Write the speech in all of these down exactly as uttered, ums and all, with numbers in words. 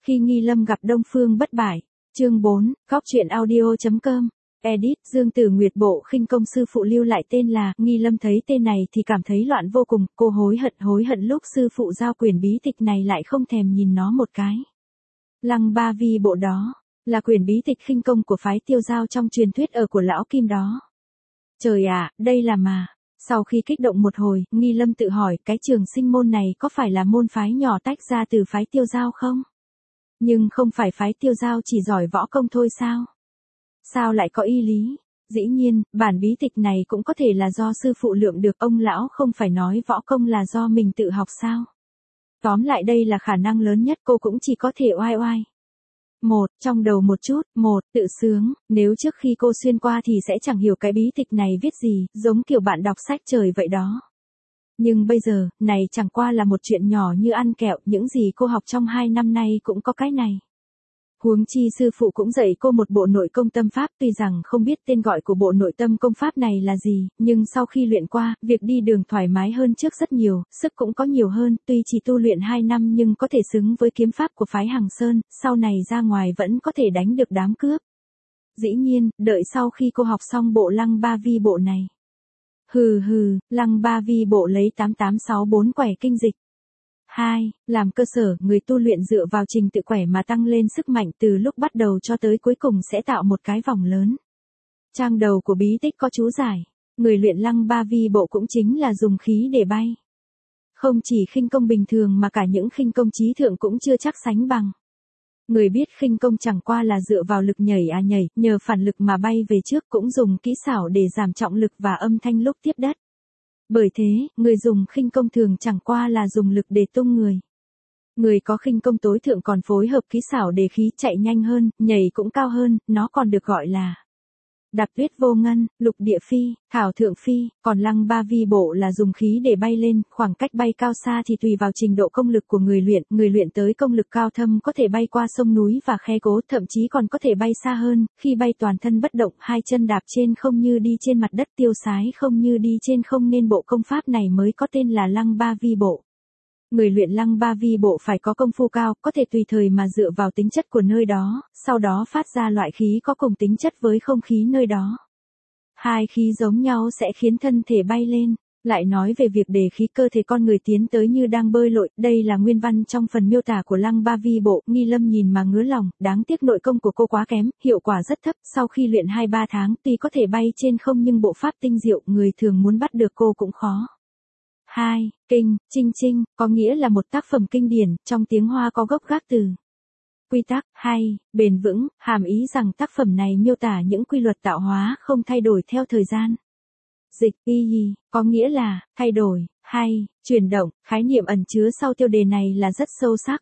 Khi Nghi Lâm gặp Đông Phương Bất Bại. Chương bốn, Góc truyện audio chấm com. Edit, Dương Tử Nguyệt bộ khinh công sư phụ lưu lại tên là, Nghi Lâm thấy tên này thì cảm thấy loạn vô cùng, cô hối hận hối hận lúc sư phụ giao quyển bí tịch này lại không thèm nhìn nó một cái. Lăng Ba Vi bộ đó, là quyển bí tịch khinh công của phái Tiêu Giao trong truyền thuyết ở của lão Kim đó. Trời ạ, đây là mà. Sau khi kích động một hồi, Nghi Lâm tự hỏi cái trường sinh môn này có phải là môn phái nhỏ tách ra từ phái Tiêu Giao không? Nhưng không phải phái Tiêu Giao chỉ giỏi võ công thôi sao? Sao lại có y lý? Dĩ nhiên, bản bí tịch này cũng có thể là do sư phụ lượm được, ông lão không phải nói võ công là do mình tự học sao? Tóm lại đây là khả năng lớn nhất, cô cũng chỉ có thể oai oai. Một, trong đầu một chút, một, tự sướng, nếu trước khi cô xuyên qua thì sẽ chẳng hiểu cái bí tịch này viết gì, giống kiểu bạn đọc sách trời vậy đó. Nhưng bây giờ, này chẳng qua là một chuyện nhỏ như ăn kẹo, những gì cô học trong hai năm nay cũng có cái này. Huống chi sư phụ cũng dạy cô một bộ nội công tâm pháp, tuy rằng không biết tên gọi của bộ nội tâm công pháp này là gì, nhưng sau khi luyện qua, việc đi đường thoải mái hơn trước rất nhiều, sức cũng có nhiều hơn, tuy chỉ tu luyện hai năm nhưng có thể xứng với kiếm pháp của phái Hằng Sơn, sau này ra ngoài vẫn có thể đánh được đám cướp. Dĩ nhiên, đợi sau khi cô học xong bộ Lăng Ba Vi bộ này. Hừ hừ, Lăng Ba Vi bộ lấy tám tám sáu bốn quẻ kinh dịch. hai. Làm cơ sở, người tu luyện dựa vào trình tự quẻ mà tăng lên sức mạnh từ lúc bắt đầu cho tới cuối cùng sẽ tạo một cái vòng lớn. Trang đầu của bí tích có chú giải, người luyện Lăng Ba Vi bộ cũng chính là dùng khí để bay. Không chỉ khinh công bình thường mà cả những khinh công trí thượng cũng chưa chắc sánh bằng. Người biết khinh công chẳng qua là dựa vào lực nhảy à nhảy, nhờ phản lực mà bay về trước, cũng dùng kỹ xảo để giảm trọng lực và âm thanh lúc tiếp đất. Bởi thế, người dùng khinh công thường chẳng qua là dùng lực để tung người. Người có khinh công tối thượng còn phối hợp kỹ xảo để khí chạy nhanh hơn, nhảy cũng cao hơn, nó còn được gọi là đạp tuyết vô ngân, lục địa phi, thảo thượng phi, còn Lăng Ba Vi bộ là dùng khí để bay lên, khoảng cách bay cao xa thì tùy vào trình độ công lực của người luyện, người luyện tới công lực cao thâm có thể bay qua sông núi và khe cố, thậm chí còn có thể bay xa hơn, khi bay toàn thân bất động, hai chân đạp trên không như đi trên mặt đất, tiêu sái không như đi trên không, nên bộ công pháp này mới có tên là Lăng Ba Vi bộ. Người luyện Lăng Ba Vi bộ phải có công phu cao, có thể tùy thời mà dựa vào tính chất của nơi đó, sau đó phát ra loại khí có cùng tính chất với không khí nơi đó. Hai khí giống nhau sẽ khiến thân thể bay lên. Lại nói về việc để khí cơ thể con người tiến tới như đang bơi lội, đây là nguyên văn trong phần miêu tả của Lăng Ba Vi bộ. Nghi Lâm nhìn mà ngứa lòng, đáng tiếc nội công của cô quá kém, hiệu quả rất thấp, sau khi luyện hai ba tháng tuy có thể bay trên không nhưng bộ pháp tinh diệu, người thường muốn bắt được cô cũng khó. hai. Kinh, Chinh Chinh, có nghĩa là một tác phẩm kinh điển, trong tiếng Hoa có gốc gác từ quy tắc, hay, bền vững, hàm ý rằng tác phẩm này miêu tả những quy luật tạo hóa không thay đổi theo thời gian. Dịch, y, có nghĩa là, thay đổi, hay, chuyển động, khái niệm ẩn chứa sau tiêu đề này là rất sâu sắc.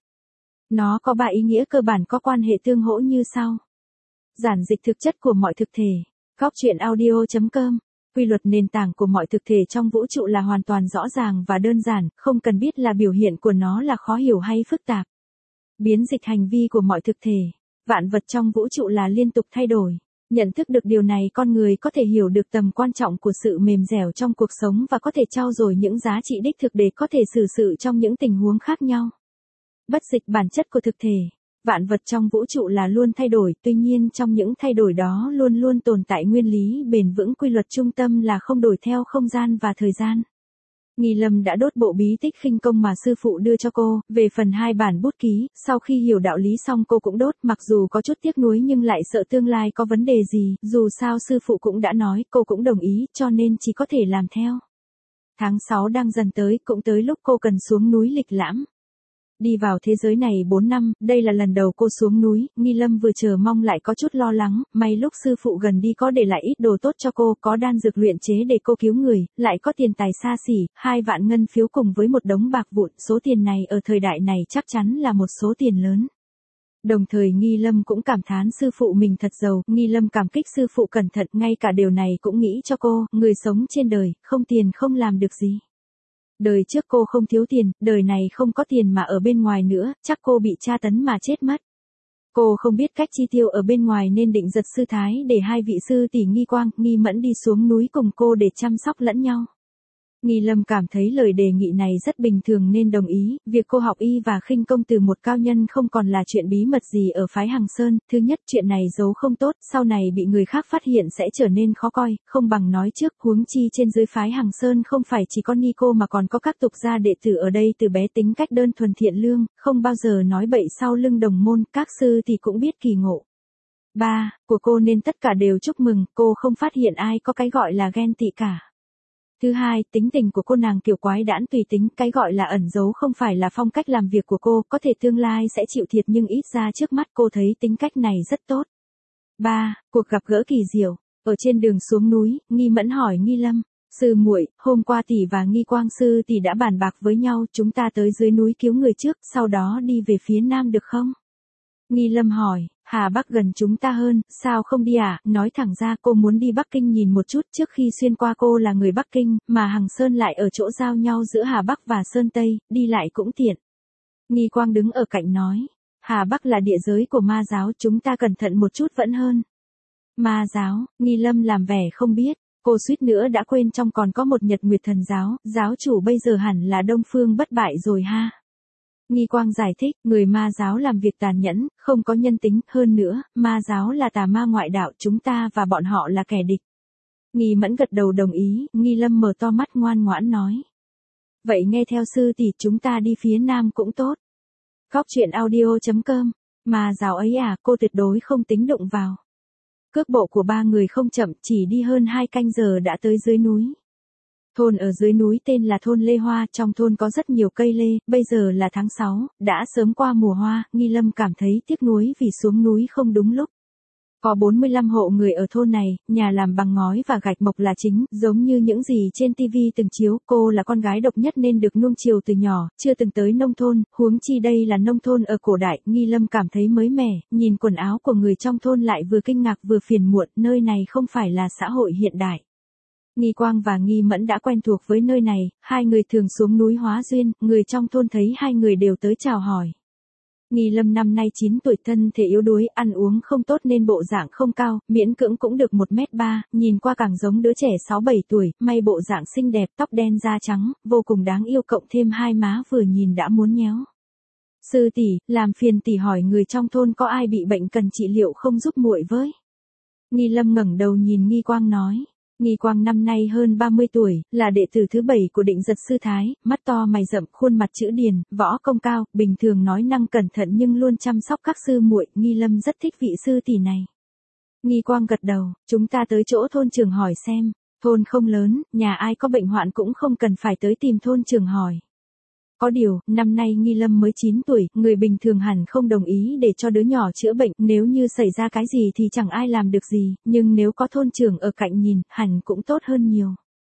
Nó có ba ý nghĩa cơ bản có quan hệ tương hỗ như sau. Giản dịch thực chất của mọi thực thể. Góc truyện audio chấm com. Quy luật nền tảng của mọi thực thể trong vũ trụ là hoàn toàn rõ ràng và đơn giản, không cần biết là biểu hiện của nó là khó hiểu hay phức tạp. Biến dịch hành vi của mọi thực thể, vạn vật trong vũ trụ là liên tục thay đổi. Nhận thức được điều này, con người có thể hiểu được tầm quan trọng của sự mềm dẻo trong cuộc sống và có thể trau dồi những giá trị đích thực để có thể xử sự trong những tình huống khác nhau. Bất dịch bản chất của thực thể. Vạn vật trong vũ trụ là luôn thay đổi, tuy nhiên trong những thay đổi đó luôn luôn tồn tại nguyên lý bền vững, quy luật trung tâm là không đổi theo không gian và thời gian. Nghi Lâm đã đốt bộ bí tích khinh công mà sư phụ đưa cho cô, về phần hai bản bút ký, sau khi hiểu đạo lý xong cô cũng đốt, mặc dù có chút tiếc nuối nhưng lại sợ tương lai có vấn đề gì, dù sao sư phụ cũng đã nói, cô cũng đồng ý, cho nên chỉ có thể làm theo. Tháng sáu đang dần tới, cũng tới lúc cô cần xuống núi lịch lãm. Đi vào thế giới này bốn năm, đây là lần đầu cô xuống núi, Nghi Lâm vừa chờ mong lại có chút lo lắng, may lúc sư phụ gần đi có để lại ít đồ tốt cho cô, có đan dược luyện chế để cô cứu người, lại có tiền tài xa xỉ, hai vạn ngân phiếu cùng với một đống bạc vụn, số tiền này ở thời đại này chắc chắn là một số tiền lớn. Đồng thời Nghi Lâm cũng cảm thán sư phụ mình thật giàu, Nghi Lâm cảm kích sư phụ cẩn thận, ngay cả điều này cũng nghĩ cho cô, người sống trên đời, không tiền không làm được gì. Đời trước cô không thiếu tiền, đời này không có tiền mà ở bên ngoài nữa, chắc cô bị tra tấn mà chết mất. Cô không biết cách chi tiêu ở bên ngoài nên định giật sư thái để hai vị sư tỷ Nghi Quang, Nghi Mẫn đi xuống núi cùng cô để chăm sóc lẫn nhau. Nghi Lâm cảm thấy lời đề nghị này rất bình thường nên đồng ý, việc cô học y và khinh công từ một cao nhân không còn là chuyện bí mật gì ở phái Hằng Sơn, thứ nhất chuyện này giấu không tốt, sau này bị người khác phát hiện sẽ trở nên khó coi, không bằng nói trước, huống chi trên dưới phái Hằng Sơn không phải chỉ có Nico mà còn có các tục gia đệ tử ở đây từ bé tính cách đơn thuần thiện lương, không bao giờ nói bậy sau lưng đồng môn, các sư thì cũng biết kỳ ngộ. Ba, của cô nên tất cả đều chúc mừng, cô không phát hiện ai có cái gọi là ghen tị cả. Thứ hai, tính tình của cô nàng kiểu quái đản tùy tính, cái gọi là ẩn giấu không phải là phong cách làm việc của cô, có thể tương lai sẽ chịu thiệt nhưng ít ra trước mắt cô thấy tính cách này rất tốt. Ba, cuộc gặp gỡ kỳ diệu, ở trên đường xuống núi, Nghi Mẫn hỏi Nghi Lâm, sư muội, hôm qua tỷ và Nghi Quang sư tỷ đã bàn bạc với nhau, chúng ta tới dưới núi cứu người trước, sau đó đi về phía nam được không? Nghi Lâm hỏi, Hà Bắc gần chúng ta hơn, sao không đi à? Nói thẳng ra cô muốn đi Bắc Kinh nhìn một chút, trước khi xuyên qua cô là người Bắc Kinh, mà Hằng Sơn lại ở chỗ giao nhau giữa Hà Bắc và Sơn Tây, đi lại cũng tiện. Nghi Quang đứng ở cạnh nói, Hà Bắc là địa giới của ma giáo, chúng ta cẩn thận một chút vẫn hơn. Ma giáo, Nghi Lâm làm vẻ không biết, cô suýt nữa đã quên trong còn có một Nhật Nguyệt Thần giáo, giáo chủ bây giờ hẳn là Đông Phương Bất Bại rồi ha. Nghi Quang giải thích, người ma giáo làm việc tàn nhẫn, không có nhân tính, hơn nữa, ma giáo là tà ma ngoại đạo, chúng ta và bọn họ là kẻ địch. Nghi Mẫn gật đầu đồng ý, Nghi Lâm mở to mắt ngoan ngoãn nói. Vậy nghe theo sư tỷ chúng ta đi phía nam cũng tốt. Góc truyện audio chấm com, ma giáo ấy à, cô tuyệt đối không tính đụng vào. Cước bộ của ba người không chậm, chỉ đi hơn hai canh giờ đã tới dưới núi. Thôn ở dưới núi tên là thôn Lê Hoa, trong thôn có rất nhiều cây lê, bây giờ là tháng sáu, đã sớm qua mùa hoa, Nghi Lâm cảm thấy tiếc nuối vì xuống núi không đúng lúc. Có bốn mươi lăm hộ người ở thôn này, nhà làm bằng ngói và gạch mộc là chính, giống như những gì trên tivi từng chiếu, cô là con gái độc nhất nên được nuông chiều từ nhỏ, chưa từng tới nông thôn, huống chi đây là nông thôn ở cổ đại, Nghi Lâm cảm thấy mới mẻ, nhìn quần áo của người trong thôn lại vừa kinh ngạc vừa phiền muộn, nơi này không phải là xã hội hiện đại. Nghi Quang và Nghi Mẫn đã quen thuộc với nơi này, hai người thường xuống núi hóa duyên, người trong thôn thấy hai người đều tới chào hỏi. Nghi Lâm năm nay chín tuổi, thân thể yếu đuối, ăn uống không tốt nên bộ dạng không cao, miễn cưỡng cũng được một mét ba, nhìn qua càng giống đứa trẻ sáu bảy tuổi, may bộ dạng xinh đẹp, tóc đen da trắng, vô cùng đáng yêu cộng thêm hai má vừa nhìn đã muốn nhéo. Sư tỷ, làm phiền tỷ hỏi người trong thôn có ai bị bệnh cần trị liệu không giúp muội với. Nghi Lâm ngẩng đầu nhìn Nghi Quang nói. Nghi Quang năm nay hơn ba mươi tuổi, là đệ tử thứ bảy của Định Giật sư thái, mắt to mày rậm, khuôn mặt chữ điền, võ công cao, bình thường nói năng cẩn thận nhưng luôn chăm sóc các sư muội, Nghi Lâm rất thích vị sư tỷ này. Nghi Quang gật đầu, chúng ta tới chỗ thôn trường hỏi xem, thôn không lớn, nhà ai có bệnh hoạn cũng không cần phải tới tìm thôn trường hỏi. Có điều, năm nay Nghi Lâm mới chín tuổi, người bình thường hẳn không đồng ý để cho đứa nhỏ chữa bệnh, nếu như xảy ra cái gì thì chẳng ai làm được gì, nhưng nếu có thôn trưởng ở cạnh nhìn, hẳn cũng tốt hơn nhiều.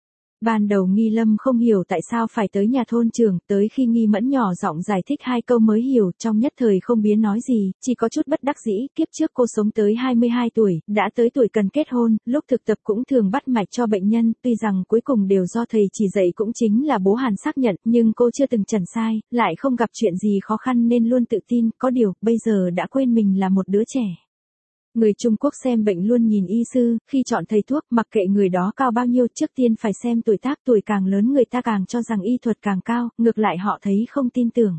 Ban đầu Nghi Lâm không hiểu tại sao phải tới nhà thôn trưởng, tới khi Nghi Mẫn nhỏ giọng giải thích hai câu mới hiểu, trong nhất thời không biết nói gì, chỉ có chút bất đắc dĩ, kiếp trước cô sống tới hai mươi hai tuổi, đã tới tuổi cần kết hôn, lúc thực tập cũng thường bắt mạch cho bệnh nhân, tuy rằng cuối cùng đều do thầy chỉ dạy cũng chính là bố Hàn xác nhận, nhưng cô chưa từng chẩn sai, lại không gặp chuyện gì khó khăn nên luôn tự tin, có điều, bây giờ đã quên mình là một đứa trẻ. Người Trung Quốc xem bệnh luôn nhìn y sư, khi chọn thầy thuốc, mặc kệ người đó cao bao nhiêu, trước tiên phải xem tuổi tác, tuổi càng lớn người ta càng cho rằng y thuật càng cao, ngược lại họ thấy không tin tưởng.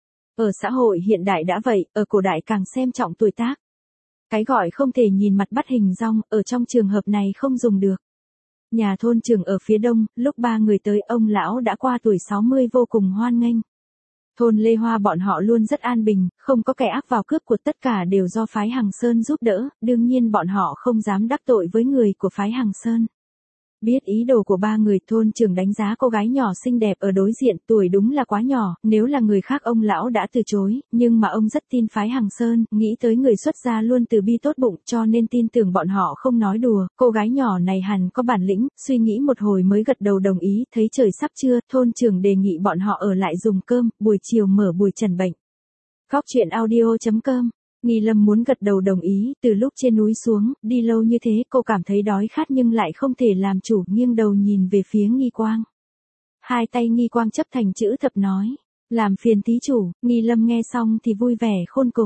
Ở xã hội hiện đại đã vậy, ở cổ đại càng xem trọng tuổi tác. Cái gọi không thể nhìn mặt bắt hình dong, ở trong trường hợp này không dùng được. Nhà thôn trưởng ở phía đông, lúc ba người tới, ông lão đã qua tuổi sáu mươi vô cùng hoan nghênh. Thôn Lê Hoa bọn họ luôn rất an bình, không có kẻ ác vào cướp của, tất cả đều do phái Hằng Sơn giúp đỡ, đương nhiên bọn họ không dám đắc tội với người của phái Hằng Sơn. Biết ý đồ của ba người, thôn trưởng đánh giá cô gái nhỏ xinh đẹp ở đối diện, tuổi đúng là quá nhỏ, nếu là người khác ông lão đã từ chối, nhưng mà ông rất tin phái Hằng Sơn, nghĩ tới người xuất gia luôn từ bi tốt bụng cho nên tin tưởng bọn họ không nói đùa, cô gái nhỏ này hẳn có bản lĩnh, suy nghĩ một hồi mới gật đầu đồng ý, thấy trời sắp trưa, thôn trưởng đề nghị bọn họ ở lại dùng cơm, buổi chiều mở buổi trần bệnh. Góc truyện audio chấm com. Nghi Lâm muốn gật đầu đồng ý, từ lúc trên núi xuống, đi lâu như thế cô cảm thấy đói khát nhưng lại không thể làm chủ, nghiêng đầu nhìn về phía Nghi Quang. Hai tay Nghi Quang chấp thành chữ thập nói, làm phiền thí chủ, Nghi Lâm nghe xong thì vui vẻ khôn cùng.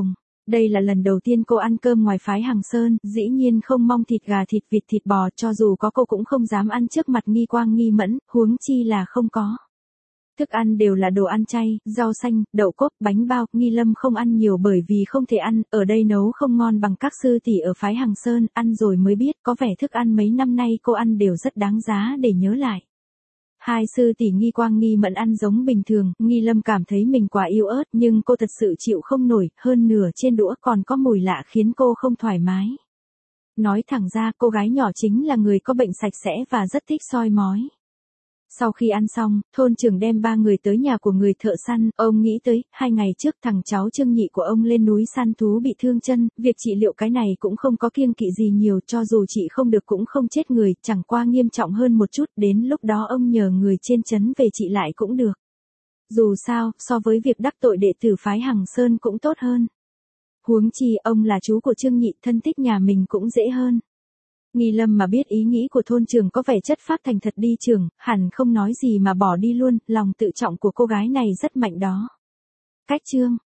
Đây là lần đầu tiên cô ăn cơm ngoài phái Hằng Sơn, dĩ nhiên không mong thịt gà thịt vịt thịt bò, cho dù có cô cũng không dám ăn trước mặt Nghi Quang Nghi Mẫn, huống chi là không có. Thức ăn đều là đồ ăn chay, rau xanh, đậu cốp, bánh bao, Nghi Lâm không ăn nhiều bởi vì không thể ăn, ở đây nấu không ngon bằng các sư tỷ ở phái Hằng Sơn, ăn rồi mới biết có vẻ thức ăn mấy năm nay cô ăn đều rất đáng giá để nhớ lại. Hai sư tỷ Nghi Quang Nghi Mẫn ăn giống bình thường, Nghi Lâm cảm thấy mình quá yếu ớt nhưng cô thật sự chịu không nổi, hơn nửa trên đũa còn có mùi lạ khiến cô không thoải mái. Nói thẳng ra cô gái nhỏ chính là người có bệnh sạch sẽ và rất thích soi mói. Sau khi ăn xong, thôn trưởng đem ba người tới nhà của người thợ săn, ông nghĩ tới, hai ngày trước thằng cháu Trương Nhị của ông lên núi săn thú bị thương chân, việc trị liệu cái này cũng không có kiêng kỵ gì nhiều, cho dù trị không được cũng không chết người, chẳng qua nghiêm trọng hơn một chút, đến lúc đó ông nhờ người trên trấn về trị lại cũng được. Dù sao, so với việc đắc tội đệ tử phái Hằng Sơn cũng tốt hơn. Huống chi ông là chú của Trương Nhị, thân thích nhà mình cũng dễ hơn. Nghi Lâm mà biết ý nghĩ của thôn trưởng có vẻ chất phác thành thật đi trường, hẳn không nói gì mà bỏ đi luôn, lòng tự trọng của cô gái này rất mạnh đó. Cách chương